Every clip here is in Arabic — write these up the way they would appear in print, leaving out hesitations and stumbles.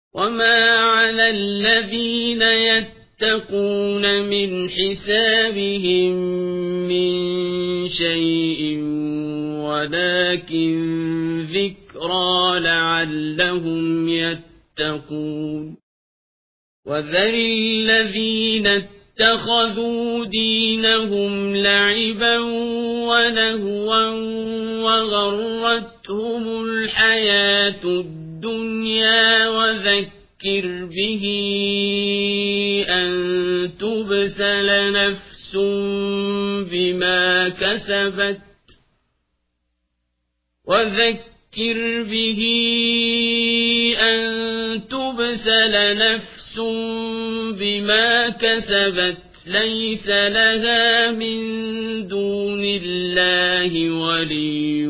وما على الذين يتقون من حسابهم من شيء ولكن ذكرى لعلهم يتقون وذر الذين اتخذوا دينهم لعبا ولهوا وغرتهم الحياة الدنيا وذكر به أن تبسل نفس بما كسبت ليس لها من دون الله ولي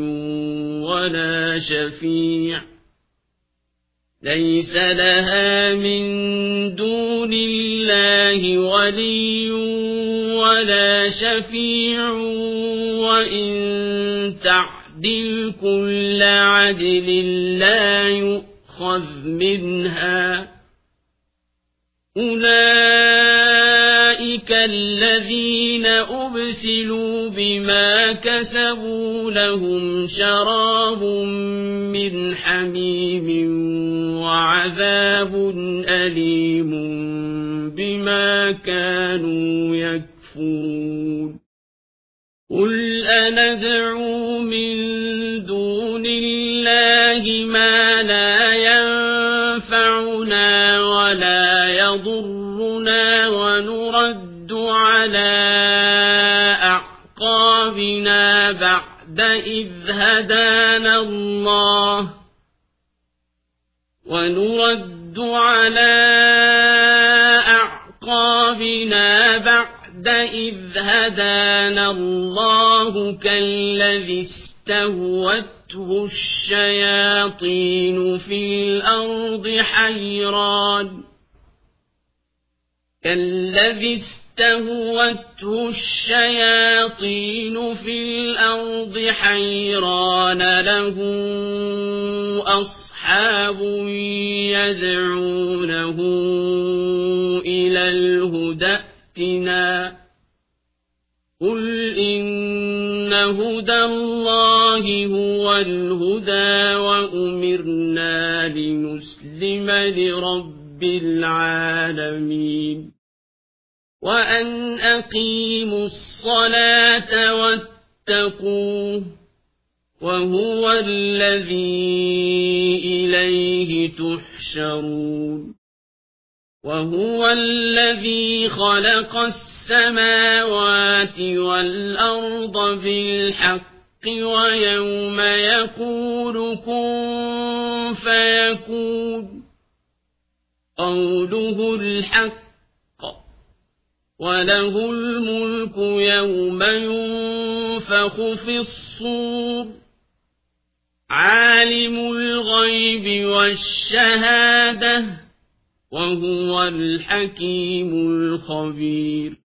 ولا شفيع وإن تعدل كل عدل لا يؤخذ منها أولئك الذين أبسلوا بما كسبوا لهم شراب من حميم وعذاب أليم بما كانوا يكفرون قل أندعو من دون الله ما لا ينفعنا ولا يضرنا ونرد على أعقابنا بعد إذ هدانا الله كالذي استهوته الشياطين في الأرض حيران له أصحاب يدعونه إلى الهدى ائتنا قل إن هدى الله هو الهدى وأمرنا لنسلم لرب العالمين وأن أقيموا الصلاة واتقوه وهو الذي إليه تحشرون وهو الذي خلق السماوات والأرض بالحق ويوم يقول كن فيكون قوله الحق وله الملك يوم ينفخ في الصور عالم الغيب والشهادة وهو الحكيم الخبير